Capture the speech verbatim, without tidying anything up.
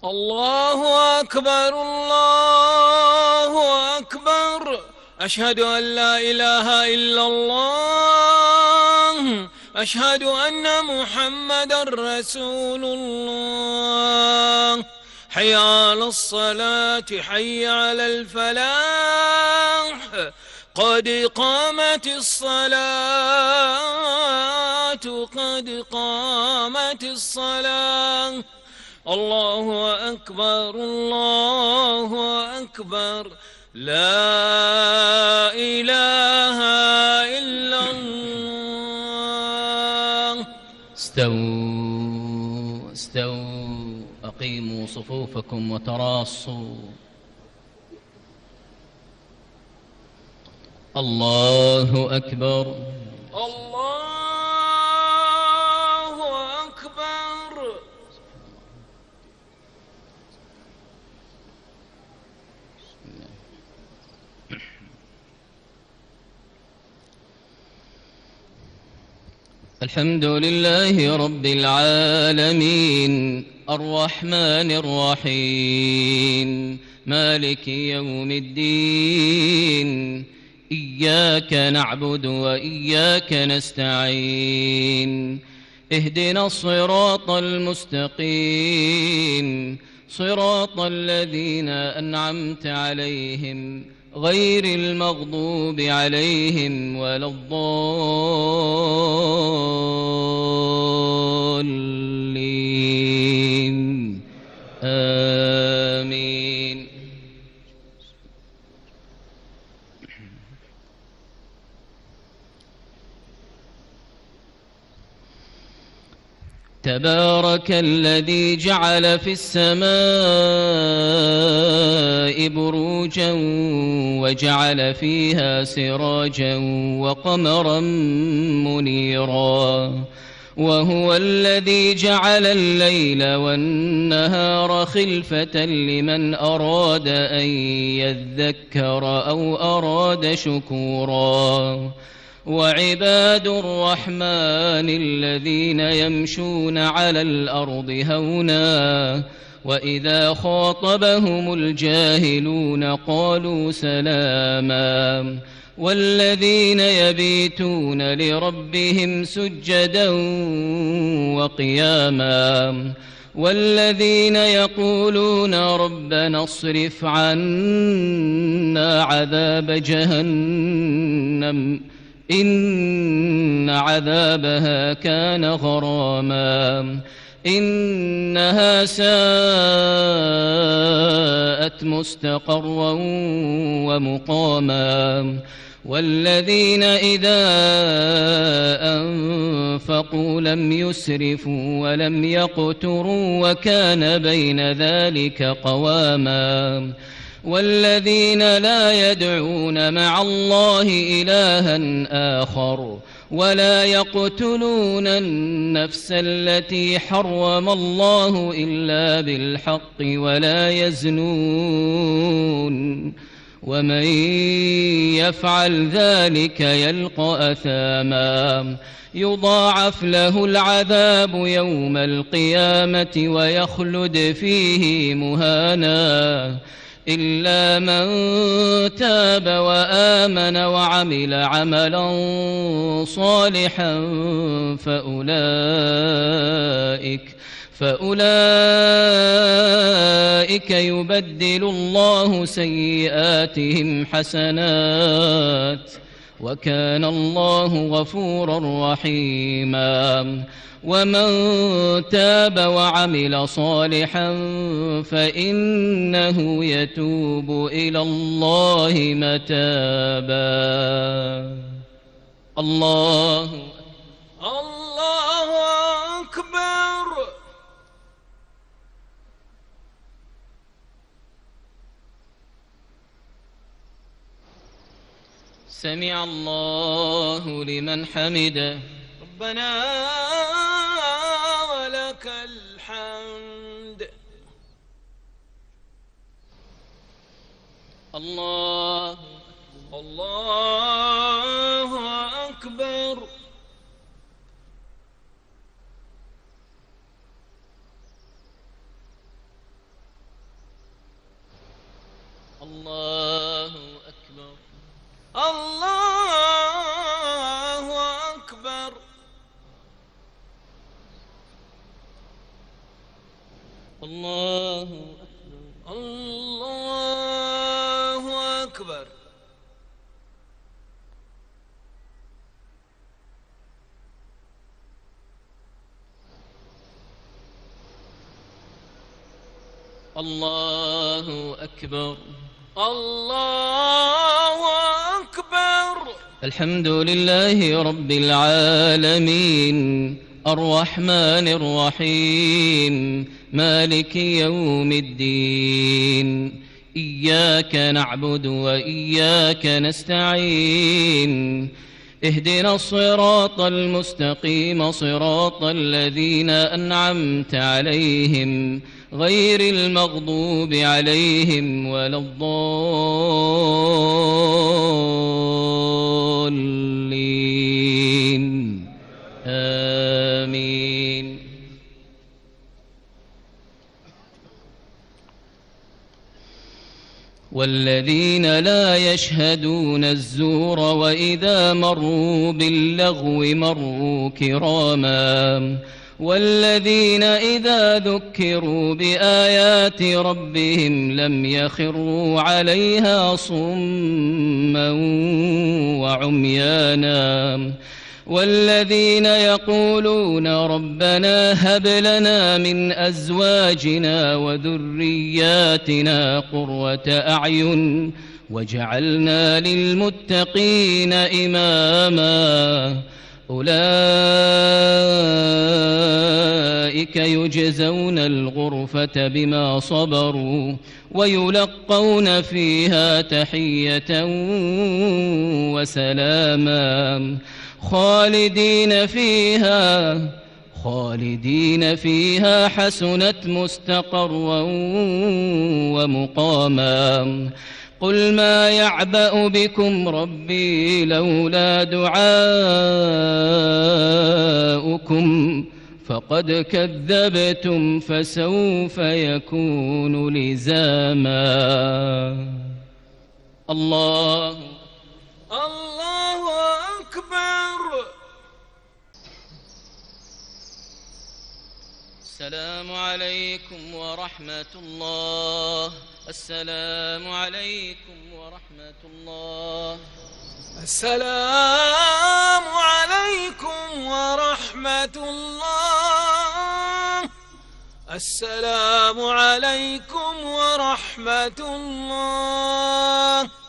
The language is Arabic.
الله أكبر الله أكبر. أشهد أن لا إله إلا الله. أشهد أن محمدا رسول الله. حي على الصلاة حي على الفلاح. قد قامت الصلاة قد قامت الصلاة. الله أكبر الله أكبر. لا إله إلا الله. استووا استووا أقيموا صفوفكم وتراصوا. الله أكبر الله أكبر. الحمد لله رب العالمين الرحمن الرحيم مالك يوم الدين. إياك نعبد وإياك نستعين. اهدنا الصراط المستقيم صراط الذين أنعمت عليهم غير المغضوب عليهم ولا الضالين. آمين. تبارك الذي جعل في السماء بروجا وجعل فيها سراجا وقمرا منيرا. وهو الذي جعل الليل والنهار خلفة لمن أراد أن يذكر أو أراد شكورا. وعباد الرحمن الذين يمشون على الأرض هونا وإذا خاطبهم الجاهلون قالوا سلاما. والذين يبيتون لربهم سجدا وقياما. والذين يقولون ربنا اصرف عنا عذاب جهنم إن عذابها كان غراما. إنها ساءت مستقرا ومقاما. والذين إذا أنفقوا لم يسرفوا ولم يقتروا وكان بين ذلك قواما. والذين لا يدعون مع الله إلها آخر ولا يقتلون النفس التي حرم الله إلا بالحق ولا يزنون. ومن يفعل ذلك يلقى أثاما. يضاعف له العذاب يوم القيامة ويخلد فيه مهانا إلا من تاب وآمن وعمل عملا صالحا فأولئك فأولئك يبدل الله سيئاتهم حسنات وكان الله غفورا رحيما. ومن تاب وعمل صالحا فإنه يتوب إلى الله متابا. الله الله أكبر. سمع الله لمن حمده. ربنا ولك الحمد. الله الله أكبر. الله الله أكبر. الله أكبر. الله أكبر. الحمد لله رب العالمين الرحمن الرحيم مالك يوم الدين إياك نعبد وإياك نستعين اهدنا الصراط المستقيم صراط الذين أنعمت عليهم غير المغضوب عليهم ولا الضالين آمين. والذين لا يشهدون الزور وإذا مروا باللغو مروا كراما والذين إذا ذكروا بآيات ربهم لم يخروا عليها صما وعميانا والذين يقولون ربنا هب لنا من أزواجنا وذرياتنا قرة أعين وجعلنا للمتقين إماما أولئك يجزون الغرفة بما صبروا ويلقون فيها تحية وسلاما خالدين فيها خالدين فيها حسنت مستقرا ومقاما. قل ما يعبأ بكم ربي لولا دعاؤكم فقد كذبتم فسوف يكون لزاما. الله الله أكبر. السلام عليكم ورحمة الله. السلام عليكم ورحمة الله. السلام عليكم ورحمة الله. السلام عليكم ورحمة الله.